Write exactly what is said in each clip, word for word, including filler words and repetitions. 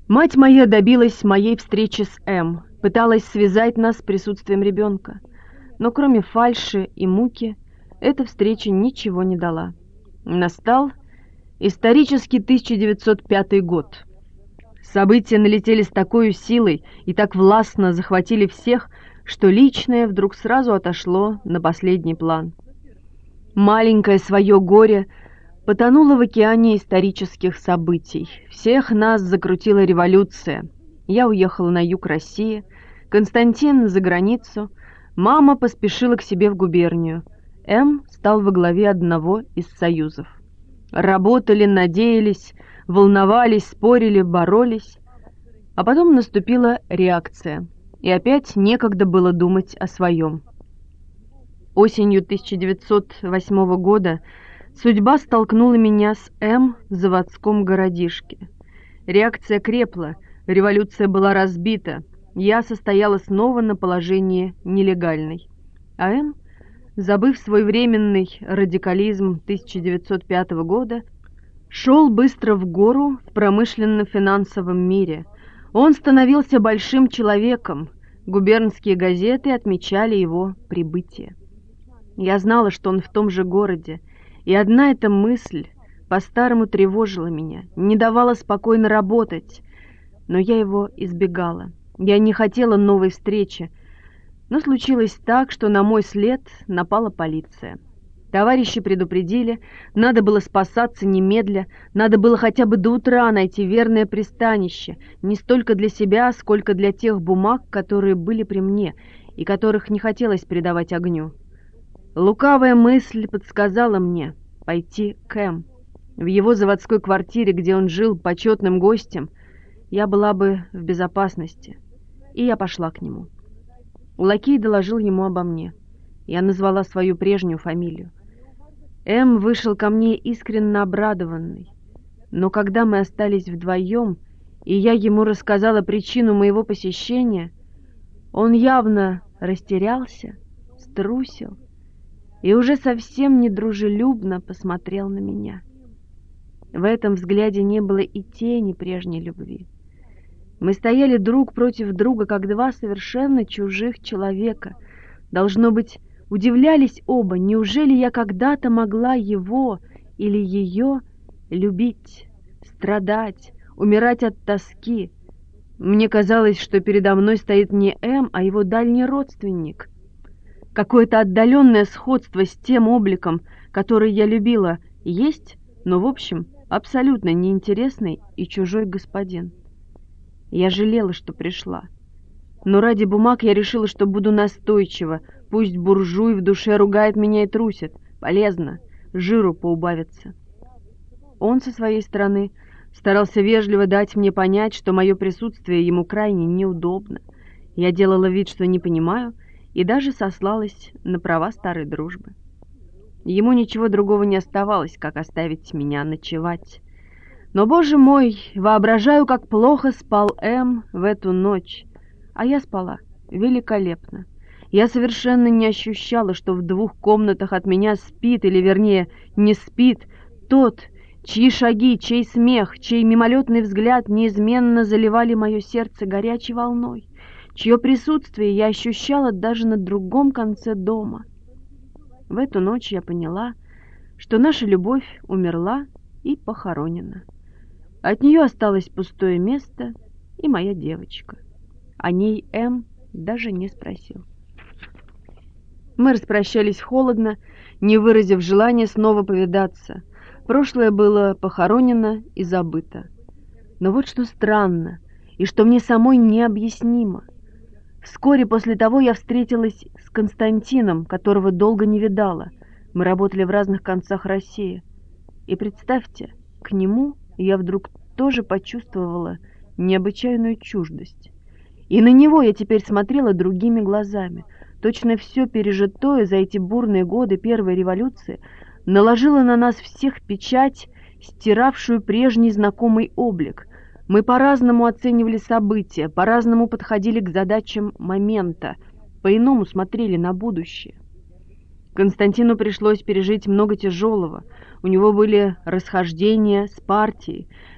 Мать моя добилась моей встречи с М, пыталась связать нас с присутствием ребенка, но кроме фальши и муки эта встреча ничего не дала. Настал исторический тысяча девятьсот пятый год. События налетели с такой силой и так властно захватили всех, что личное вдруг сразу отошло на последний план. Маленькое свое горе потонуло в океане исторических событий. Всех нас закрутила революция. Я уехала на юг России, Константин за границу, мама поспешила к себе в губернию. М стал во главе одного из союзов. Работали, надеялись, волновались, спорили, боролись. А потом наступила реакция, и опять некогда было думать о своем. Осенью тысяча девятьсот восьмого года судьба столкнула меня с М в заводском городишке. Реакция крепла, революция была разбита, я состояла снова на положении нелегальной. А М, забыв свой временный радикализм тысяча девятьсот пятого года, шел быстро в гору в промышленно-финансовом мире. Он становился большим человеком, губернские газеты отмечали его прибытие. Я знала, что он в том же городе, и одна эта мысль по-старому тревожила меня, не давала спокойно работать, но я его избегала. Я не хотела новой встречи, но случилось так, что на мой след напала полиция. Товарищи предупредили, надо было спасаться немедля, надо было хотя бы до утра найти верное пристанище, не столько для себя, сколько для тех бумаг, которые были при мне и которых не хотелось предавать огню. Лукавая мысль подсказала мне пойти к М. В его заводской квартире, где он жил почетным гостем, я была бы в безопасности, и я пошла к нему. Лакей доложил ему обо мне. Я назвала свою прежнюю фамилию. М вышел ко мне искренне обрадованный, но когда мы остались вдвоем, и я ему рассказала причину моего посещения, он явно растерялся, струсил и уже совсем недружелюбно посмотрел на меня. В этом взгляде не было и тени прежней любви. Мы стояли друг против друга, как два совершенно чужих человека. Должно быть, удивлялись оба, неужели я когда-то могла его или ее любить, страдать, умирать от тоски. Мне казалось, что передо мной стоит не М, а его дальний родственник. Какое-то отдаленное сходство с тем обликом, который я любила, есть, но, в общем, абсолютно неинтересный и чужой господин. Я жалела, что пришла. Но ради бумаг я решила, что буду настойчива. Пусть буржуй в душе ругает меня и трусит. Полезно, жиру поубавится. Он со своей стороны старался вежливо дать мне понять, что мое присутствие ему крайне неудобно. Я делала вид, что не понимаю, и даже сослалась на права старой дружбы. Ему ничего другого не оставалось, как оставить меня ночевать. Но, боже мой, воображаю, как плохо спал М в эту ночь. А я спала великолепно. Я совершенно не ощущала, что в двух комнатах от меня спит, или, вернее, не спит, тот, чьи шаги, чей смех, чей мимолетный взгляд неизменно заливали мое сердце горячей волной, чье присутствие я ощущала даже на другом конце дома. В эту ночь я поняла, что наша любовь умерла и похоронена. От нее осталось пустое место и моя девочка. О ней М даже не спросил. Мы распрощались холодно, не выразив желания снова повидаться. Прошлое было похоронено и забыто. Но вот что странно, и что мне самой необъяснимо. Вскоре после того я встретилась с Константином, которого долго не видала. Мы работали в разных концах России. И представьте, к нему я вдруг тоже почувствовала необычайную чуждость. И на него я теперь смотрела другими глазами. Точно все пережитое за эти бурные годы первой революции наложило на нас всех печать, стиравшую прежний знакомый облик. Мы по-разному оценивали события, по-разному подходили к задачам момента, по-иному смотрели на будущее. Константину пришлось пережить много тяжелого. У него были расхождения с партией.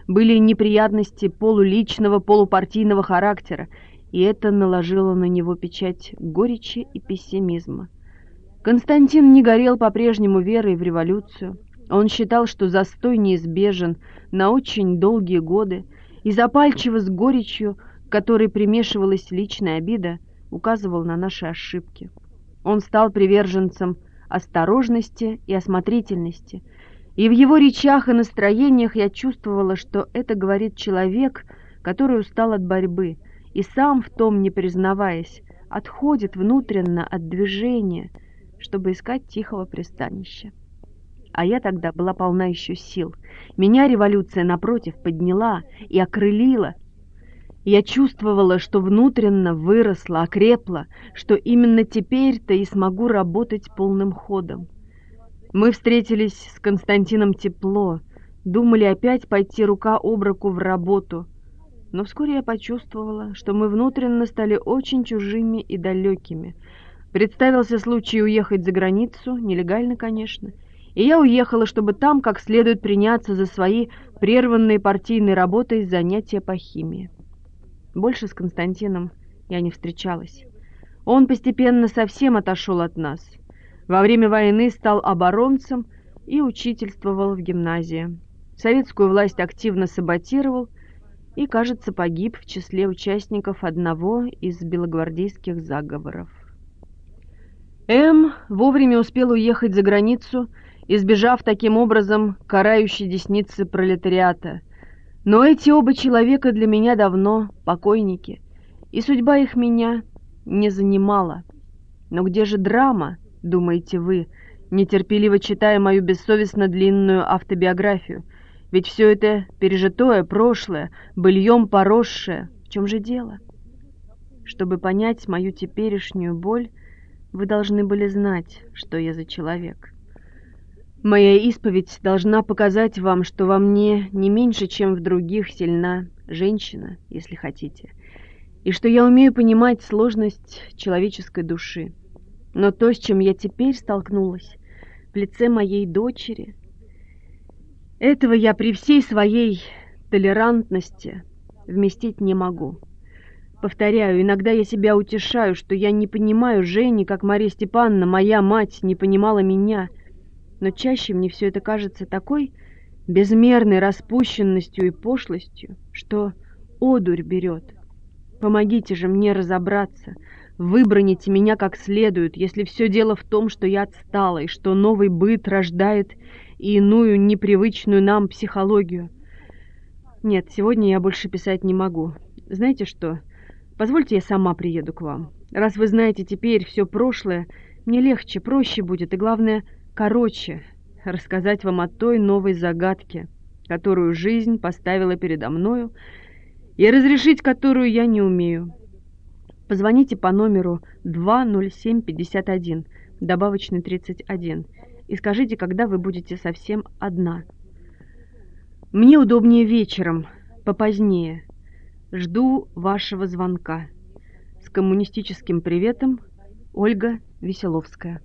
были неприятности полуличного, полупартийного характера, и это наложило на него печать горечи и пессимизма. Константин не горел по-прежнему верой в революцию. Он считал, что застой неизбежен на очень долгие годы, и запальчиво с горечью, к которой примешивалась личная обида, указывал на наши ошибки. Он стал приверженцем осторожности и осмотрительности, и в его речах и настроениях я чувствовала, что это говорит человек, который устал от борьбы, и сам в том не признаваясь, отходит внутренно от движения, чтобы искать тихого пристанища. А я тогда была полна еще сил. Меня революция, напротив, подняла и окрылила. Я чувствовала, что внутренно выросла, окрепла, что именно теперь-то и смогу работать полным ходом. Мы встретились с Константином тепло, думали опять пойти рука об руку в работу, но вскоре я почувствовала, что мы внутренно стали очень чужими и далекими. Представился случай уехать за границу, нелегально, конечно, и я уехала, чтобы там как следует приняться за свои прерванные партийной работой занятия по химии. Больше с Константином я не встречалась. Он постепенно совсем отошел от нас. Во время войны стал оборонцем и учительствовал в гимназии. Советскую власть активно саботировал и, кажется, погиб в числе участников одного из белогвардейских заговоров. М. вовремя успел уехать за границу, избежав таким образом карающей десницы пролетариата. Но эти оба человека для меня давно покойники, и судьба их меня не занимала. Но где же драма, думаете вы, нетерпеливо читая мою бессовестно длинную автобиографию? Ведь все это пережитое, прошлое, быльем поросшее. В чем же дело? Чтобы понять мою теперешнюю боль, вы должны были знать, что я за человек. Моя исповедь должна показать вам, что во мне не меньше, чем в других, сильна женщина, если хотите, и что я умею понимать сложность человеческой души. Но то, с чем я теперь столкнулась в лице моей дочери, этого я при всей своей толерантности вместить не могу. Повторяю, иногда я себя утешаю, что я не понимаю Жени, как Мария Степановна, моя мать, не понимала меня. Но чаще мне все это кажется такой безмерной распущенностью и пошлостью, что одурь берет. Помогите же мне разобраться, выбраните меня как следует, если все дело в том, что я отстала, и что новый быт рождает и иную непривычную нам психологию. Нет, сегодня я больше писать не могу. Знаете что? Позвольте, я сама приеду к вам. Раз вы знаете теперь все прошлое, мне легче, проще будет, и главное, короче, рассказать вам о той новой загадке, которую жизнь поставила передо мною, и разрешить которую я не умею. Позвоните по номеру два ноль семь пятьдесят один, добавочный тридцать один, и скажите, когда вы будете совсем одна. Мне удобнее вечером, попозднее. Жду вашего звонка. С коммунистическим приветом, Ольга Веселовская.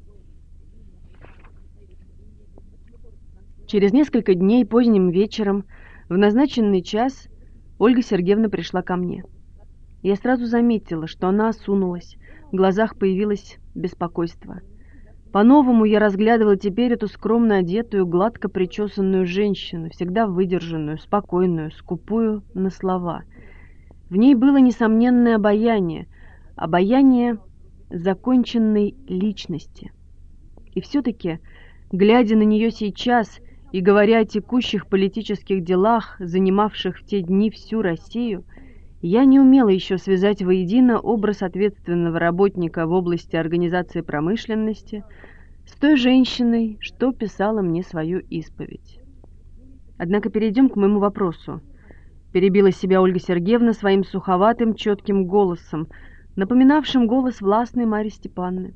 Через несколько дней поздним вечером, в назначенный час, Ольга Сергеевна пришла ко мне. Я сразу заметила, что она осунулась, в глазах появилось беспокойство. По-новому я разглядывала теперь эту скромно одетую, гладко причесанную женщину, всегда выдержанную, спокойную, скупую на слова. В ней было несомненное обаяние, обаяние законченной личности. И все-таки, глядя на нее сейчас и говоря о текущих политических делах, занимавших в те дни всю Россию, я не умела еще связать воедино образ ответственного работника в области организации промышленности с той женщиной, что писала мне свою исповедь. Однако перейдем к моему вопросу. Перебила себя Ольга Сергеевна своим суховатым, четким голосом, напоминавшим голос властной Марьи Степановны.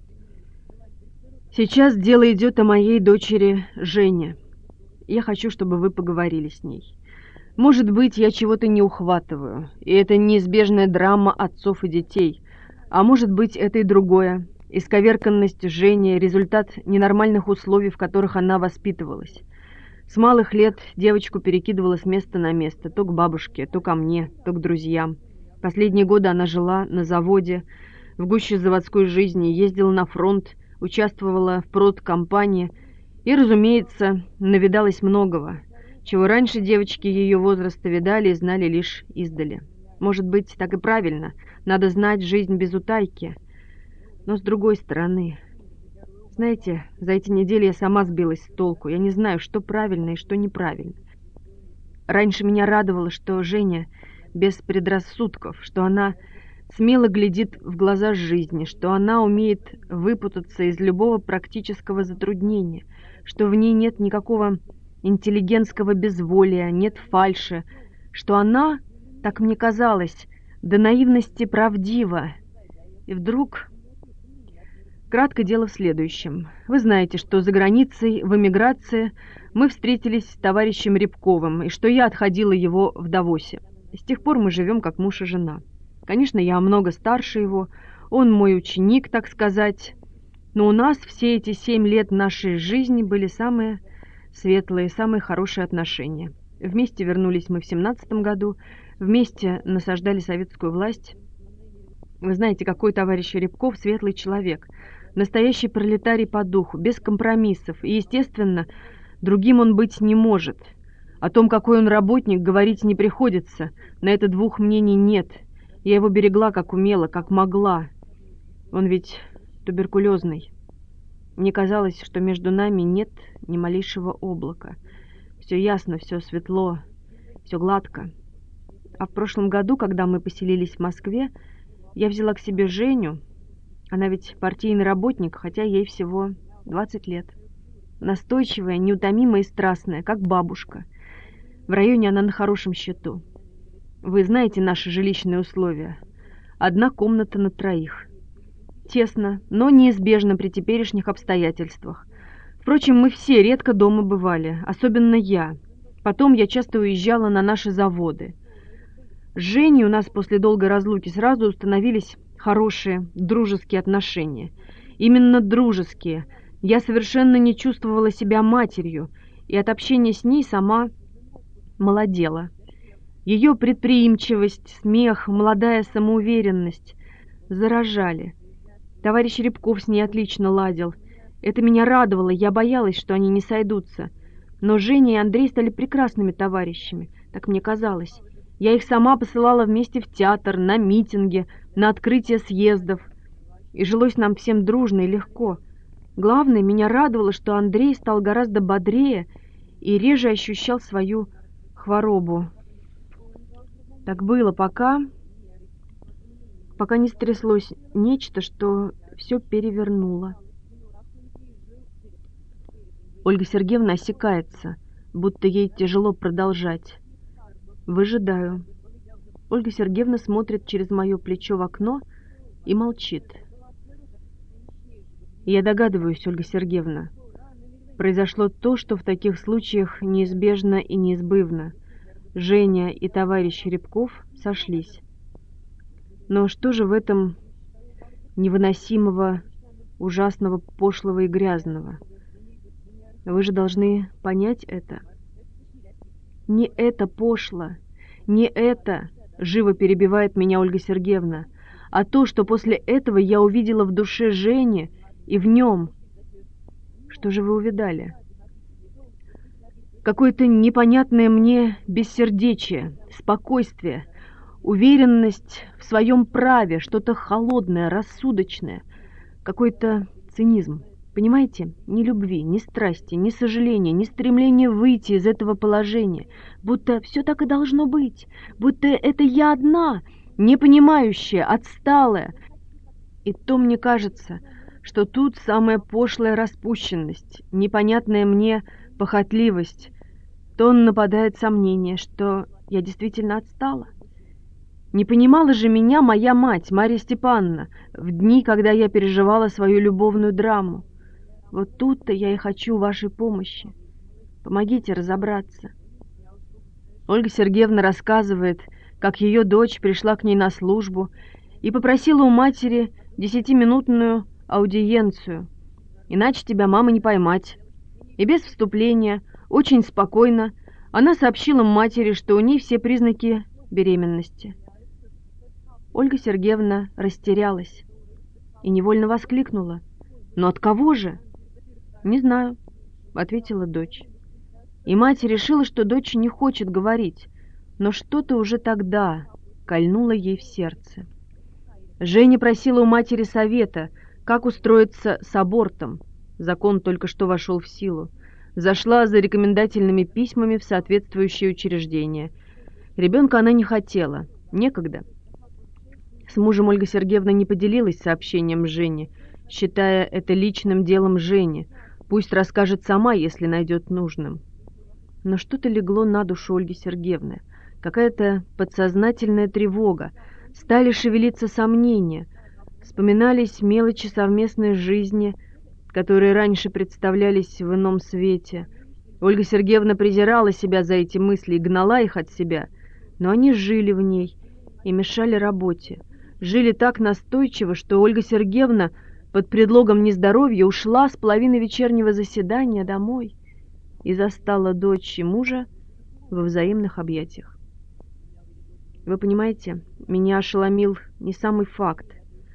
Сейчас дело идет о моей дочери Жене. Я хочу, чтобы вы поговорили с ней. Может быть, я чего-то не ухватываю, и это неизбежная драма отцов и детей, а может быть, это и другое. Исковерканность Жени – результат ненормальных условий, в которых она воспитывалась. С малых лет девочку перекидывала с места на место, то к бабушке, то ко мне, то к друзьям. Последние годы она жила на заводе, в гуще заводской жизни, ездила на фронт, участвовала в продкомпании и, разумеется, навидалась многого, чего раньше девочки ее возраста видали и знали лишь издали. Может быть, так и правильно, надо знать жизнь без утайки. Но с другой стороны... Знаете, за эти недели я сама сбилась с толку. Я не знаю, что правильно и что неправильно. Раньше меня радовало, что Женя без предрассудков, что она смело глядит в глаза жизни, что она умеет выпутаться из любого практического затруднения, что в ней нет никакого интеллигентского безволия, нет фальши, что она, так мне казалось, до наивности правдива. И вдруг... Кратко дело в следующем. Вы знаете, что за границей, в эмиграции, мы встретились с товарищем Рябковым, и что я отходила его в Давосе. С тех пор мы живем как муж и жена. Конечно, я много старше его, он мой ученик, так сказать, но у нас все эти семь лет нашей жизни были самые светлые, самые хорошие отношения. Вместе вернулись мы в семнадцатом году, вместе насаждали советскую власть. Вы знаете, какой товарищ Рябков светлый человек, настоящий пролетарий по духу, без компромиссов, и, естественно, другим он быть не может. О том, какой он работник, говорить не приходится, на это двух мнений нет. Я его берегла, как умела, как могла. Он ведь туберкулезный. Мне казалось, что между нами нет ни малейшего облака. Все ясно, все светло, все гладко. А в прошлом году, когда мы поселились в Москве, я взяла к себе Женю. Она ведь партийный работник, хотя ей всего двадцать лет. Настойчивая, неутомимая и страстная, как бабушка. В районе она на хорошем счету. Вы знаете наши жилищные условия. Одна комната на троих. Тесно, но неизбежно при теперешних обстоятельствах. Впрочем, мы все редко дома бывали, особенно я. Потом я часто уезжала на наши заводы. С Женей у нас после долгой разлуки сразу установились хорошие, дружеские отношения. Именно дружеские. Я совершенно не чувствовала себя матерью, и от общения с ней сама молодела. Ее предприимчивость, смех, молодая самоуверенность заражали. Товарищ Рябков с ней отлично ладил. Это меня радовало, я боялась, что они не сойдутся. Но Женя и Андрей стали прекрасными товарищами, так мне казалось. Я их сама посылала вместе в театр, на митинги, на открытие съездов. И жилось нам всем дружно и легко. Главное, меня радовало, что Андрей стал гораздо бодрее и реже ощущал свою хворобу. Так было, пока... пока не стряслось нечто, что все перевернуло. Ольга Сергеевна осекается, будто ей тяжело продолжать. Выжидаю. Ольга Сергеевна смотрит через мое плечо в окно и молчит. Я догадываюсь, Ольга Сергеевна. Произошло то, что в таких случаях неизбежно и неизбывно. Женя и товарищ Рябков сошлись. Но что же в этом невыносимого, ужасного, пошлого и грязного? Вы же должны понять это. Не это пошло, не это, живо перебивает меня Ольга Сергеевна, а то, что после этого я увидела в душе Жени и в нем. Что же вы увидали? Какое-то непонятное мне бессердечие, спокойствие, уверенность в своем праве, что-то холодное, рассудочное, какой-то цинизм. Понимаете, ни любви, ни страсти, ни сожаления, ни стремления выйти из этого положения, будто все так и должно быть, будто это я одна, не понимающая, отсталая. И то мне кажется, что тут самая пошлая распущенность, непонятная мне похотливость, то нападает сомнение, что я действительно отстала. Не понимала же меня моя мать, Марья Степановна, в дни, когда я переживала свою любовную драму. Вот тут-то я и хочу вашей помощи. Помогите разобраться. Ольга Сергеевна рассказывает, как ее дочь пришла к ней на службу и попросила у матери десятиминутную аудиенцию. Иначе тебя, мама, не поймать. И без вступления Очень спокойно она сообщила матери, что у ней все признаки беременности. Ольга Сергеевна растерялась и невольно воскликнула: «Но от кого же?» «Не знаю», — ответила дочь. И мать решила, что дочь не хочет говорить, но что-то уже тогда кольнуло ей в сердце. Женя просила у матери совета, как устроиться с абортом. Закон только что вошел в силу. Зашла за рекомендательными письмами в соответствующее учреждение. Ребенка она не хотела, некогда. С мужем Ольга Сергеевна не поделилась сообщением Жени, считая это личным делом Жени. Пусть расскажет сама, если найдет нужным. Но что-то легло на душу Ольги Сергеевны. Какая-то подсознательная тревога. Стали шевелиться сомнения. Вспоминались мелочи совместной жизни, которые раньше представлялись в ином свете. Ольга Сергеевна презирала себя за эти мысли и гнала их от себя, но они жили в ней и мешали работе. Жили так настойчиво, что Ольга Сергеевна под предлогом нездоровья ушла с половины вечернего заседания домой и застала дочь и мужа во взаимных объятиях. Вы понимаете, меня ошеломил не самый факт,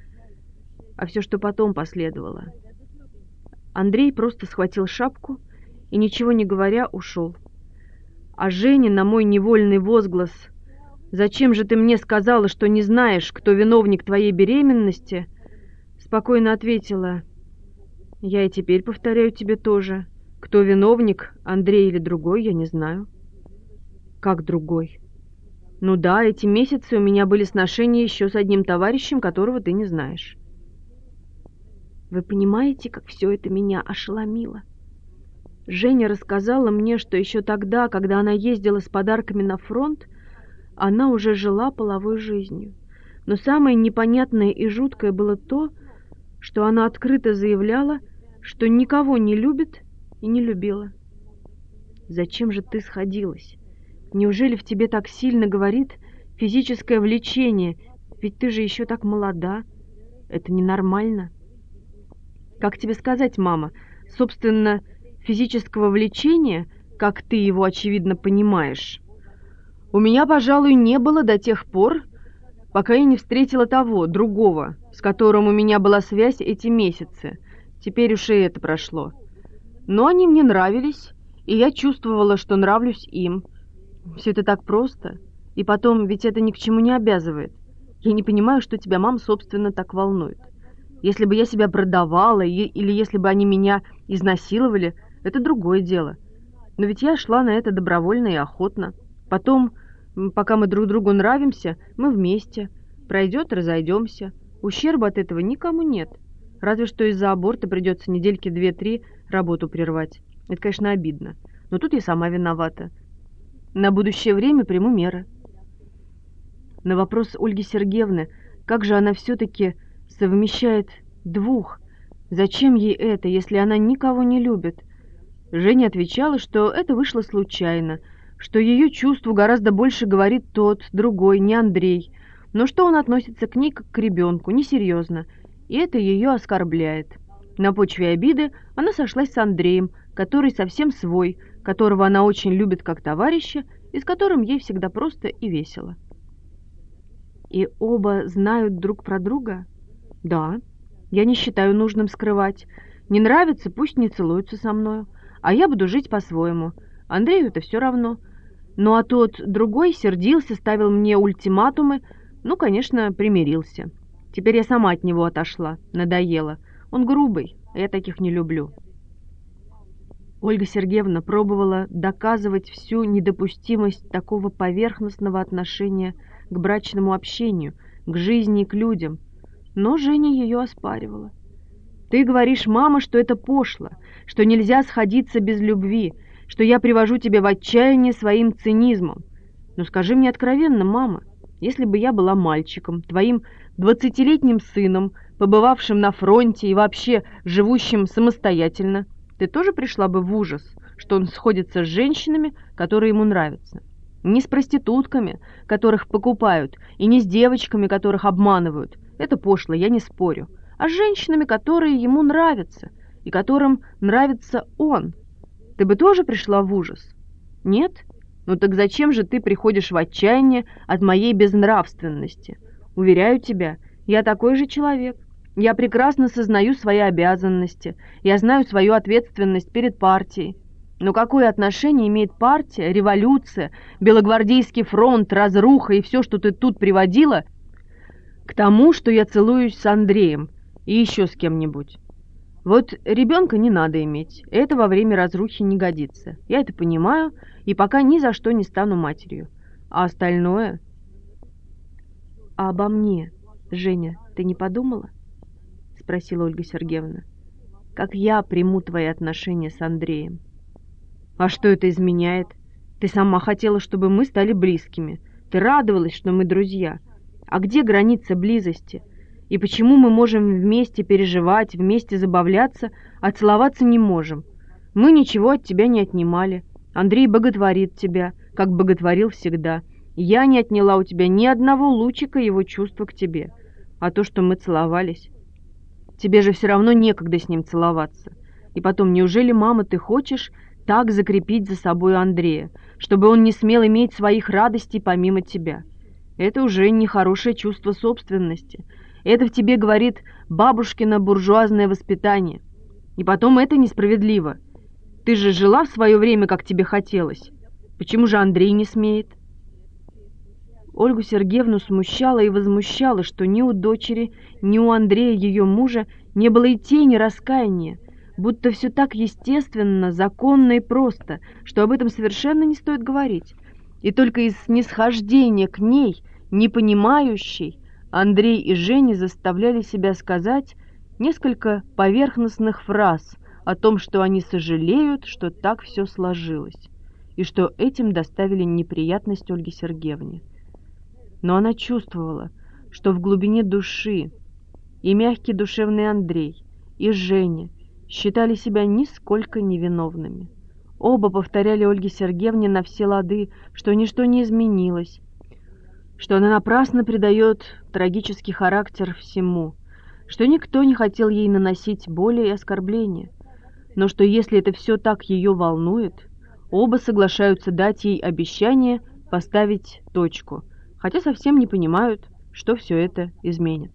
а все, что потом последовало. Андрей просто схватил шапку и, ничего не говоря, ушел. А Женя на мой невольный возглас: «Зачем же ты мне сказала, что не знаешь, кто виновник твоей беременности?» спокойно ответила: «Я и теперь повторяю тебе тоже. Кто виновник, Андрей или другой, я не знаю». «Как другой?» «Ну да, эти месяцы у меня были сношения еще с одним товарищем, которого ты не знаешь». Вы понимаете, как все это меня ошеломило? Женя рассказала мне, что еще тогда, когда она ездила с подарками на фронт, она уже жила половой жизнью. Но самое непонятное и жуткое было то, что она открыто заявляла, что никого не любит и не любила. Зачем же ты сходилась? Неужели в тебе так сильно говорит физическое влечение? Ведь ты же еще так молода. Это ненормально. Как тебе сказать, мама? Собственно, физического влечения, как ты его, очевидно, понимаешь, у меня, пожалуй, не было до тех пор, пока я не встретила того, другого, с которым у меня была связь эти месяцы. Теперь уж и это прошло. Но они мне нравились, и я чувствовала, что нравлюсь им. Все это так просто. И потом, ведь это ни к чему не обязывает. Я не понимаю, что тебя, мам, собственно, так волнует. Если бы я себя продавала, или если бы они меня изнасиловали, это другое дело. Но ведь я шла на это добровольно и охотно. Потом, пока мы друг другу нравимся, мы вместе. Пройдет, разойдемся. Ущерба от этого никому нет. Разве что из-за аборта придется недельки две-три работу прервать. Это, конечно, обидно. Но тут я сама виновата. На будущее время приму меры. На вопрос Ольги Сергеевны, как же она все-таки совмещает двух, зачем ей это, если она никого не любит, Женя отвечала, что это вышло случайно, что ее чувству гораздо больше говорит тот, другой, не Андрей, но что он относится к ней как к ребенку, несерьезно, и это ее оскорбляет. На почве обиды она сошлась с Андреем, который совсем свой, которого она очень любит как товарища и с которым ей всегда просто и весело. И оба знают друг про друга? Да, я не считаю нужным скрывать. Не нравится, пусть не целуются со мною, а я буду жить по-своему. Андрею это все равно. Ну а тот другой сердился, ставил мне ультиматумы, ну, конечно, примирился. Теперь я сама от него отошла, надоело. Он грубый, а я таких не люблю. Ольга Сергеевна пробовала доказывать всю недопустимость такого поверхностного отношения к брачному общению, к жизни и к людям, но Женя ее оспаривала. «Ты говоришь, мама, что это пошло, что нельзя сходиться без любви, что я привожу тебя в отчаяние своим цинизмом. Но скажи мне откровенно, мама, если бы я была мальчиком, твоим двадцатилетним сыном, побывавшим на фронте и вообще живущим самостоятельно, ты тоже пришла бы в ужас, что он сходится с женщинами, которые ему нравятся? Не с проститутками, которых покупают, и не с девочками, которых обманывают. Это пошло, я не спорю. А с женщинами, которые ему нравятся, и которым нравится он. ты бы тоже пришла в ужас? Нет? Ну так зачем же ты приходишь в отчаяние от моей безнравственности? Уверяю тебя, я такой же человек. Я прекрасно сознаю свои обязанности, я знаю свою ответственность перед партией. Но какое отношение имеет партия, революция, Белогвардейский фронт, разруха и все, что ты тут приводила, к тому, что я целуюсь с Андреем и еще с кем-нибудь? Вот ребенка не надо иметь, это во время разрухи не годится. Я это понимаю и пока ни за что не стану матерью. А остальное... А обо мне, Женя, ты не подумала? Спросила Ольга Сергеевна. Как я приму твои отношения с Андреем? А что это изменяет? Ты сама хотела, чтобы мы стали близкими. Ты радовалась, что мы друзья. А где граница близости? И почему мы можем вместе переживать, вместе забавляться, а целоваться не можем? Мы ничего от тебя не отнимали. Андрей боготворит тебя, как боготворил всегда. Я не отняла у тебя ни одного лучика его чувства к тебе. А то, что мы целовались... Тебе же все равно некогда с ним целоваться. И потом, неужели, мама, ты хочешь так закрепить за собой Андрея, чтобы он не смел иметь своих радостей помимо тебя? Это уже нехорошее чувство собственности. Это в тебе говорит бабушкино буржуазное воспитание. И потом это несправедливо. Ты же жила в свое время, как тебе хотелось. Почему же Андрей не смеет? Ольгу Сергеевну смущало и возмущало, что ни у дочери, ни у Андрея, ее мужа, не было и тени раскаяния, будто все так естественно, законно и просто, что об этом совершенно не стоит говорить. И только из снисхождения к ней, непонимающей, Андрей и Женя заставляли себя сказать несколько поверхностных фраз о том, что они сожалеют, что так все сложилось, и что этим доставили неприятность Ольге Сергеевне. Но она чувствовала, что в глубине души и мягкий душевный Андрей, и Женя считали себя нисколько невиновными. Оба повторяли Ольге Сергеевне на все лады, что ничто не изменилось, что она напрасно придает трагический характер всему, что никто не хотел ей наносить боли и оскорбления, но что если это все так ее волнует, оба соглашаются дать ей обещание поставить точку, хотя совсем не понимают, что все это изменит.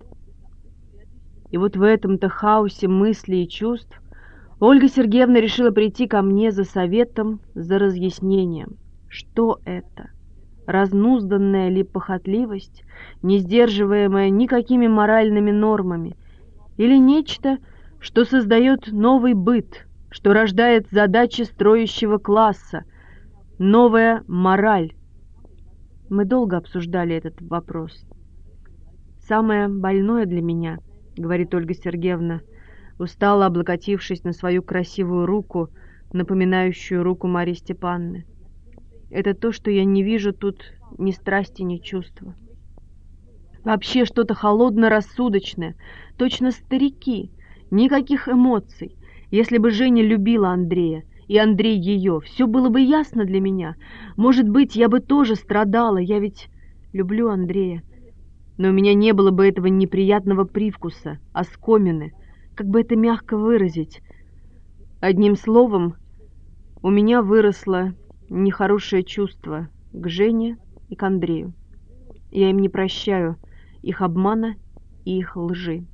И вот в этом-то хаосе мыслей и чувств Ольга Сергеевна решила прийти ко мне за советом, за разъяснением. Что это? Разнузданная ли похотливость, не сдерживаемая никакими моральными нормами, или нечто, что создает новый быт, что рождает задачи строящего класса, новая мораль? Мы долго обсуждали этот вопрос. «Самое больное для меня, — говорит Ольга Сергеевна, устало облокотившись на свою красивую руку, напоминающую руку Марьи Степановны, — это то, что я не вижу тут ни страсти, ни чувства. Вообще что-то холодно-рассудочное, точно старики, никаких эмоций. Если бы Женя любила Андрея, и Андрей ее, все было бы ясно для меня. Может быть, я бы тоже страдала, я ведь люблю Андрея. Но у меня не было бы этого неприятного привкуса, оскомины, как бы это мягко выразить. Одним словом, у меня выросло нехорошее чувство к Жене и к Андрею. Я им не прощаю их обмана и их лжи.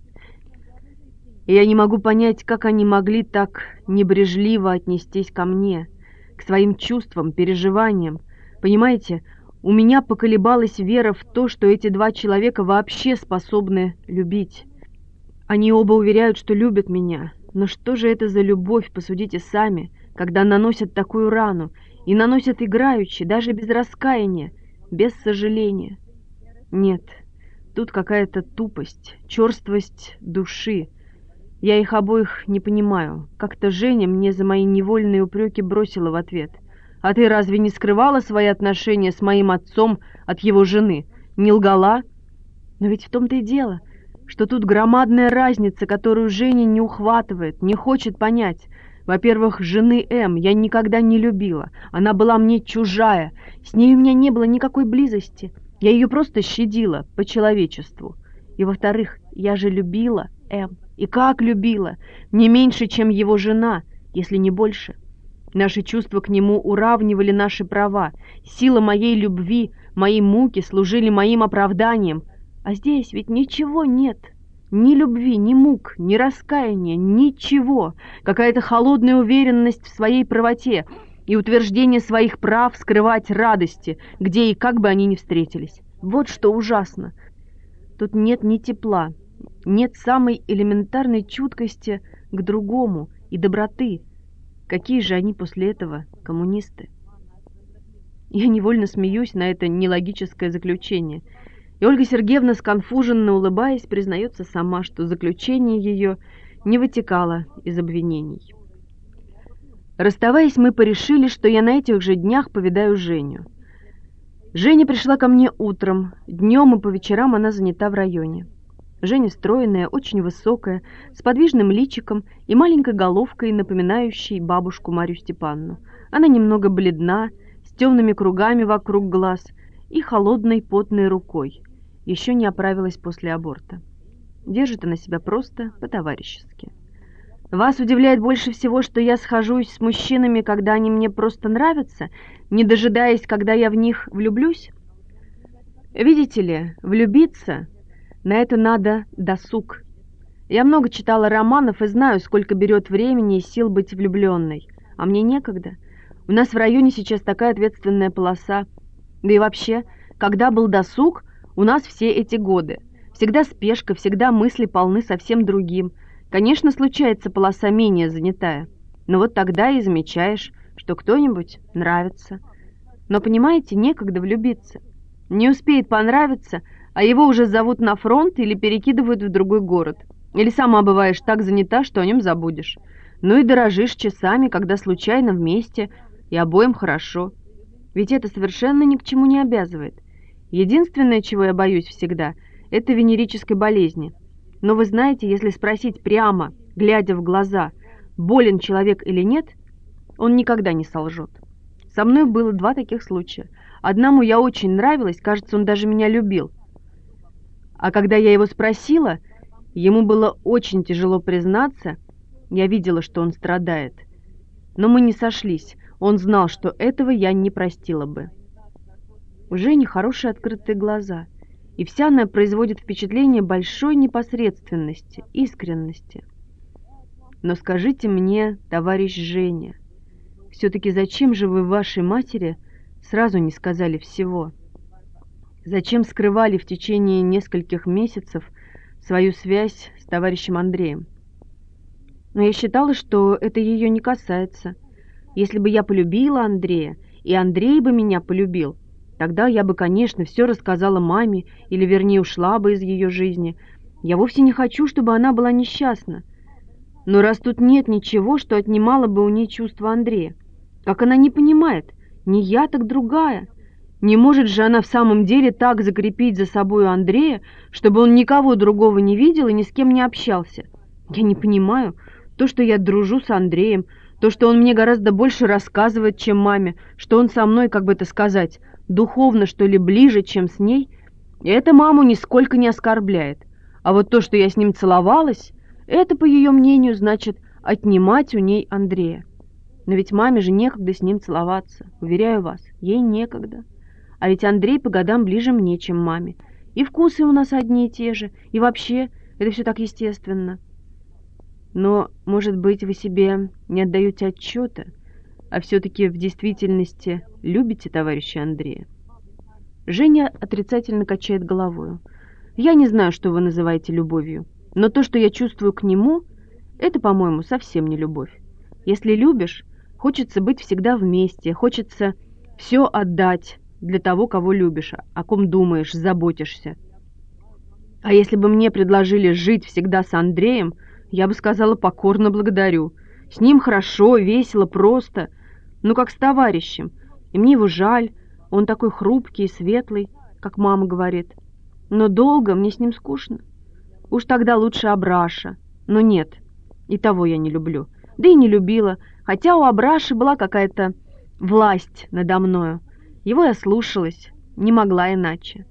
И я не могу понять, как они могли так небрежливо отнестись ко мне, к своим чувствам, переживаниям. Понимаете, у меня поколебалась вера в то, что эти два человека вообще способны любить. Они оба уверяют, что любят меня. Но что же это за любовь, посудите сами, когда наносят такую рану, и наносят играючи, даже без раскаяния, без сожаления? Нет, тут какая-то тупость, черствость души. Я их обоих не понимаю. Как-то Женя мне за мои невольные упреки бросила в ответ: «А ты разве не скрывала свои отношения с моим отцом от его жены? Не лгала?» Но ведь в том-то и дело, что тут громадная разница, которую Женя не ухватывает, не хочет понять. Во-первых, жены М я никогда не любила. Она была мне чужая. С ней у меня не было никакой близости. Я ее просто щадила по человечеству. И во-вторых, я же любила М. И как любила, не меньше, чем его жена, если не больше. Наши чувства к нему уравнивали наши права. Сила моей любви, мои муки служили моим оправданием. А здесь ведь ничего нет. Ни любви, ни мук, ни раскаяния, ничего. Какая-то холодная уверенность в своей правоте и утверждение своих прав скрывать радости, где и как бы они ни встретились. Вот что ужасно. Тут нет ни тепла, нет самой элементарной чуткости к другому и доброты. Какие же они после этого коммунисты? Я невольно смеюсь на это нелогическое заключение. И Ольга Сергеевна, сконфуженно улыбаясь, признается сама, что заключение ее не вытекало из обвинений. Расставаясь, мы порешили, что я на этих же днях повидаю Женю. Женя пришла ко мне утром, днем и по вечерам она занята в районе. Женя стройная, очень высокая, с подвижным личиком и маленькой головкой, напоминающей бабушку Марью Степановну. Она немного бледна, с темными кругами вокруг глаз и холодной потной рукой. Еще не оправилась после аборта. Держит она себя просто по-товарищески. Вас удивляет больше всего, что я схожусь с мужчинами, когда они мне просто нравятся, не дожидаясь, когда я в них влюблюсь? Видите ли, влюбиться... На это надо досуг. Я много читала романов и знаю, сколько берет времени и сил быть влюбленной. А мне некогда. У нас в районе сейчас такая ответственная полоса. Да и вообще, когда был досуг, у нас все эти годы. Всегда спешка, всегда мысли полны совсем другим. Конечно, случается полоса менее занятая. Но вот тогда и замечаешь, что кто-нибудь нравится. Но, понимаете, некогда влюбиться. Не успеет понравиться, а его уже зовут на фронт или перекидывают в другой город. Или сама бываешь так занята, что о нем забудешь. Ну и дорожишь часами, когда случайно вместе, и обоим хорошо. Ведь это совершенно ни к чему не обязывает. Единственное, чего я боюсь всегда, это венерической болезни. Но вы знаете, если спросить прямо, глядя в глаза, болен человек или нет, он никогда не солжет. Со мной было два таких случая. Одному я очень нравилась, кажется, он даже меня любил. А когда я его спросила, ему было очень тяжело признаться, я видела, что он страдает. Но мы не сошлись, он знал, что этого я не простила бы. У Жени хорошие открытые глаза, и вся она производит впечатление большой непосредственности, искренности. Но скажите мне, товарищ Женя, все-таки зачем же вы вашей матери сразу не сказали всего? Зачем скрывали в течение нескольких месяцев свою связь с товарищем Андреем? Но я считала, что это ее не касается. Если бы я полюбила Андрея, и Андрей бы меня полюбил, тогда я бы, конечно, все рассказала маме, или, вернее, ушла бы из ее жизни. Я вовсе не хочу, чтобы она была несчастна. Но раз тут нет ничего, что отнимало бы у ней чувство Андрея, как она не понимает, не я, так другая. Не может же она в самом деле так закрепить за собой Андрея, чтобы он никого другого не видел и ни с кем не общался. Я не понимаю, то, что я дружу с Андреем, то, что он мне гораздо больше рассказывает, чем маме, что он со мной, как бы это сказать, духовно, что ли, ближе, чем с ней, это маму нисколько не оскорбляет. А вот то, что я с ним целовалась, это, по ее мнению, значит отнимать у ней Андрея. Но ведь маме же некогда с ним целоваться, уверяю вас, ей некогда. А ведь Андрей по годам ближе мне, чем маме. И вкусы у нас одни и те же, и вообще это все так естественно. Но, может быть, вы себе не отдаете отчета, а все-таки в действительности любите товарища Андрея? Женя отрицательно качает головою. Я не знаю, что вы называете любовью, но то, что я чувствую к нему, это, по-моему, совсем не любовь. Если любишь, хочется быть всегда вместе, хочется все отдать для того, кого любишь, о ком думаешь, заботишься. А если бы мне предложили жить всегда с Андреем, я бы сказала покорно благодарю. С ним хорошо, весело, просто, ну как с товарищем. И мне его жаль, он такой хрупкий и светлый, как мама говорит. Но долго мне с ним скучно. Уж тогда лучше Абраша. Но нет, и того я не люблю. Да и не любила, хотя у Абраши была какая-то власть надо мною. Его я слушалась, не могла иначе.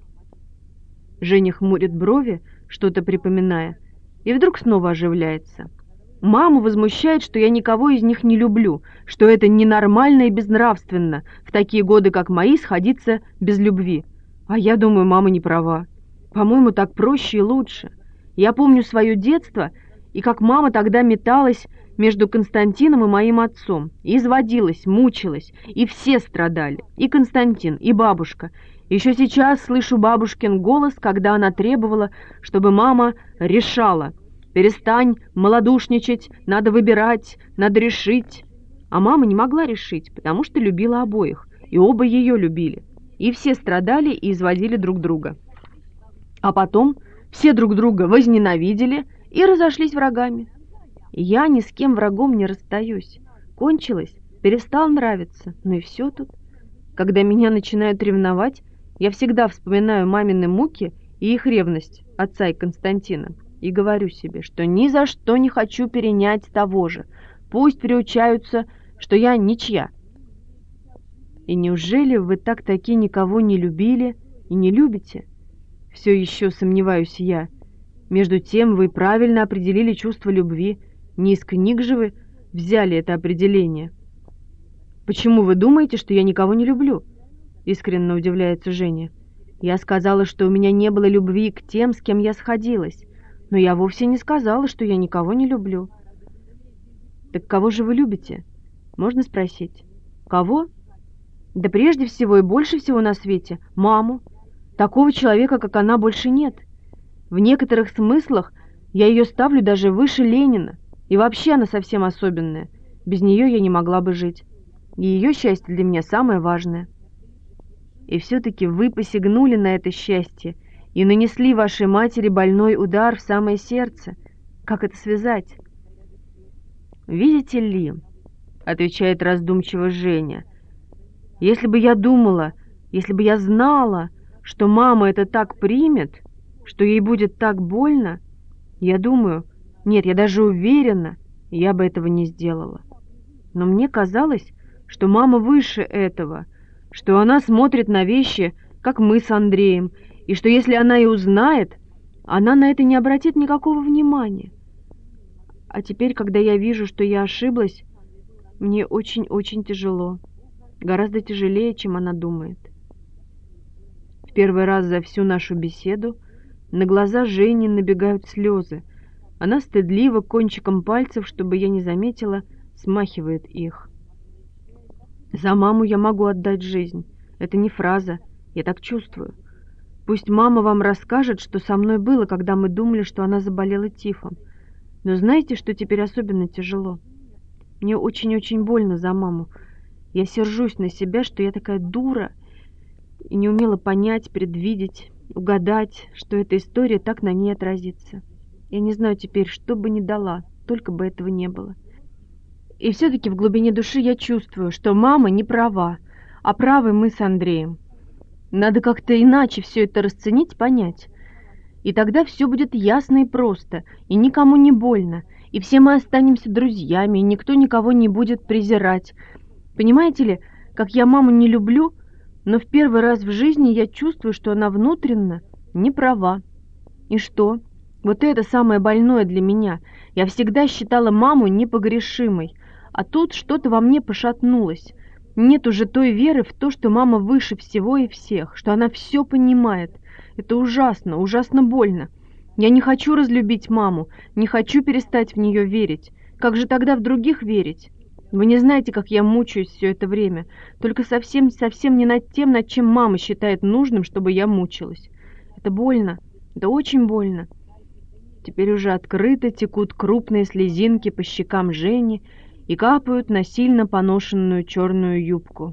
Женя хмурит брови, что-то припоминая, и вдруг снова оживляется. Маму возмущает, что я никого из них не люблю, что это ненормально и безнравственно в такие годы, как мои, сходиться без любви. А я думаю, мама не права. По-моему, так проще и лучше. Я помню свое детство, и как мама тогда металась между Константином и моим отцом, и изводилась, мучилась, и все страдали, и Константин, и бабушка. Еще сейчас слышу бабушкин голос, когда она требовала, чтобы мама решала. «Перестань малодушничать, надо выбирать, надо решить». А мама не могла решить, потому что любила обоих, и оба ее любили. И все страдали и изводили друг друга. А потом все друг друга возненавидели и разошлись врагами. Я ни с кем врагом не расстаюсь. Кончилось, перестал нравиться, ну и все тут. Когда меня начинают ревновать, я всегда вспоминаю мамины муки и их ревность отца и Константина, и говорю себе, что ни за что не хочу перенять того же. Пусть приучаются, что я ничья. И неужели вы так-таки никого не любили и не любите? Все еще сомневаюсь я. Между тем вы правильно определили чувство любви. Не из книг же вы взяли это определение. Почему вы думаете, что я никого не люблю? Искренне удивляется Женя. Я сказала, что у меня не было любви к тем, с кем я сходилась. Но я вовсе не сказала, что я никого не люблю. Так кого же вы любите? Можно спросить. Кого? Да прежде всего и больше всего на свете маму. Такого человека, как она, больше нет. В некоторых смыслах я ее ставлю даже выше Ленина. И вообще она совсем особенная. Без нее я не могла бы жить. И ее счастье для меня самое важное. И все-таки вы посягнули на это счастье и нанесли вашей матери больной удар в самое сердце. Как это связать? «Видите ли, — отвечает раздумчиво Женя, — если бы я думала, если бы я знала, что мама это так примет, что ей будет так больно, я думаю, нет, я даже уверена, я бы этого не сделала. Но мне казалось, что мама выше этого, что она смотрит на вещи, как мы с Андреем, и что если она и узнает, она на это не обратит никакого внимания. А теперь, когда я вижу, что я ошиблась, мне очень-очень тяжело, гораздо тяжелее, чем она думает». В первый раз за всю нашу беседу на глаза Жени набегают слезы. Она стыдливо кончиком пальцев, чтобы я не заметила, смахивает их. «За маму я могу отдать жизнь. Это не фраза, я так чувствую. Пусть мама вам расскажет, что со мной было, когда мы думали, что она заболела тифом. Но знаете, что теперь особенно тяжело? Мне очень-очень больно за маму. Я сержусь на себя, что я такая дура и не умела понять, предвидеть, угадать, что эта история так на ней отразится. Я не знаю теперь, что бы ни дала, только бы этого не было. И все-таки в глубине души я чувствую, что мама не права, а правы мы с Андреем. Надо как-то иначе все это расценить, понять. И тогда все будет ясно и просто, и никому не больно, и все мы останемся друзьями, и никто никого не будет презирать. Понимаете ли, как я маму не люблю, но в первый раз в жизни я чувствую, что она внутренно не права. И что? Вот это самое больное для меня. Я всегда считала маму непогрешимой, а тут что-то во мне пошатнулось. Нет уже той веры в то, что мама выше всего и всех, что она все понимает. Это ужасно, ужасно больно. Я не хочу разлюбить маму, не хочу перестать в нее верить. Как же тогда в других верить? Вы не знаете, как я мучаюсь все это время, только совсем-совсем не над тем, над чем мама считает нужным, чтобы я мучилась. Это больно, это очень больно. Теперь уже открыто текут крупные слезинки по щекам Жени и капают на сильно поношенную черную юбку.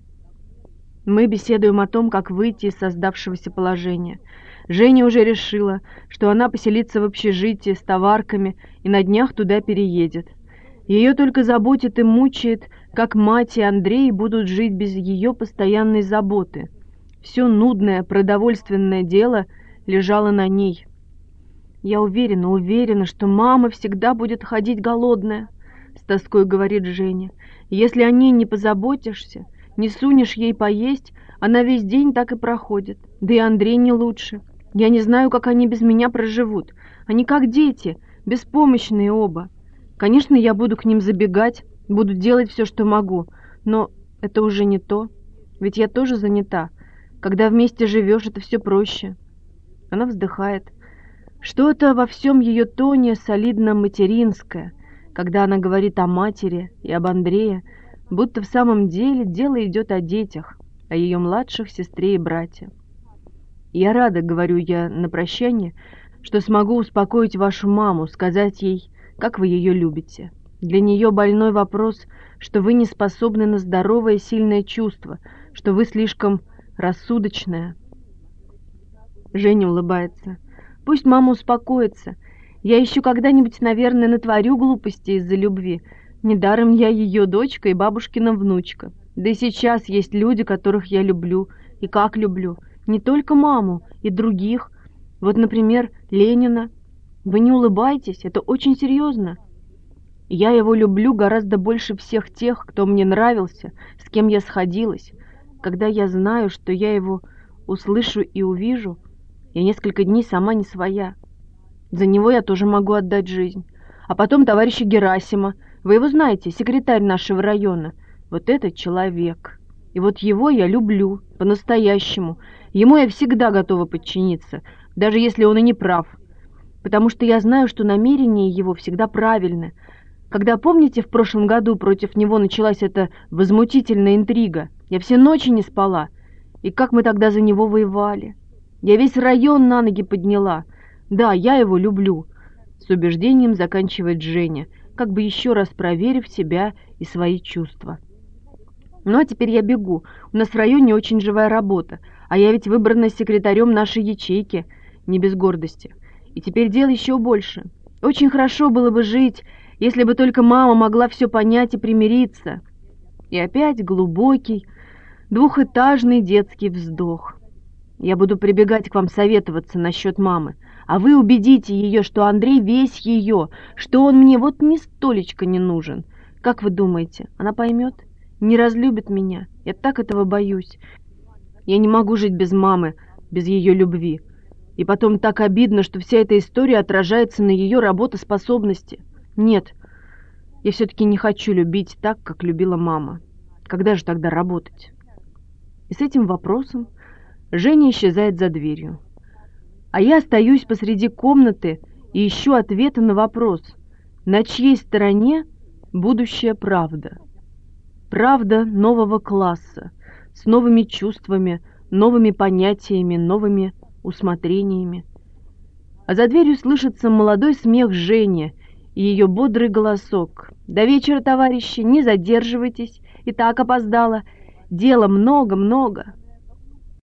Мы беседуем о том, как выйти из создавшегося положения. Женя уже решила, что она поселится в общежитии с товарками и на днях туда переедет. Ее только заботит и мучает, как мать и Андрей будут жить без ее постоянной заботы. Все нудное, продовольственное дело лежало на ней. «Я уверена, уверена, что мама всегда будет ходить голодная», — с тоской говорит Женя. «Если о ней не позаботишься, не сунешь ей поесть, она весь день так и проходит. Да и Андрей не лучше. Я не знаю, как они без меня проживут. Они как дети, беспомощные оба. Конечно, я буду к ним забегать, буду делать все, что могу, но это уже не то, ведь я тоже занята. Когда вместе живешь, это все проще. Она вздыхает. Что-то во всем ее тоне солидно материнское, когда она говорит о матери и об Андрее, будто в самом деле дело идет о детях, о ее младших сестре и брате. «Я рада, — говорю я на прощание, — что смогу успокоить вашу маму, сказать ей, как вы ее любите. Для нее больной вопрос, что вы не способны на здоровое сильное чувство, что вы слишком рассудочная». Женя улыбается. «Пусть мама успокоится. Я еще когда-нибудь, наверное, натворю глупости из-за любви. Недаром я ее дочка и бабушкина внучка. Да и сейчас есть люди, которых я люблю, и как люблю. Не только маму, и других. Вот, например, Ленина. Вы не улыбайтесь, это очень серьезно. Я его люблю гораздо больше всех тех, кто мне нравился, с кем я сходилась. Когда я знаю, что я его услышу и увижу, я несколько дней сама не своя. За него я тоже могу отдать жизнь. А потом товарища Герасима. Вы его знаете, секретарь нашего района. Вот этот человек. И вот его я люблю, по-настоящему. Ему я всегда готова подчиниться, даже если он и не прав. Потому что я знаю, что намерения его всегда правильны. Когда, помните, в прошлом году против него началась эта возмутительная интрига, я все ночи не спала. И как мы тогда за него воевали. Я весь район на ноги подняла. Да, я его люблю. С убеждением заканчивает Женя, как бы еще раз проверив себя и свои чувства. Ну а теперь я бегу. У нас в районе очень живая работа, а я ведь выбрана секретарем нашей ячейки, не без гордости. И теперь дел еще больше. Очень хорошо было бы жить, если бы только мама могла все понять и примириться. И опять глубокий, двухэтажный детский вздох. Я буду прибегать к вам советоваться насчет мамы, а вы убедите ее, что Андрей весь ее, что он мне вот ни столечко не нужен. Как вы думаете, она поймет? Не разлюбит меня? Я так этого боюсь. Я не могу жить без мамы, без ее любви. И потом так обидно, что вся эта история отражается на ее работоспособности. Нет, я все-таки не хочу любить так, как любила мама. Когда же тогда работать?» И с этим вопросом Женя исчезает за дверью. А я остаюсь посреди комнаты и ищу ответа на вопрос, на чьей стороне будущая правда. Правда нового класса, с новыми чувствами, новыми понятиями, новыми усмотрениями. А за дверью слышится молодой смех Жени и ее бодрый голосок. «До вечера, товарищи, не задерживайтесь, и так опоздала. Дела много-много».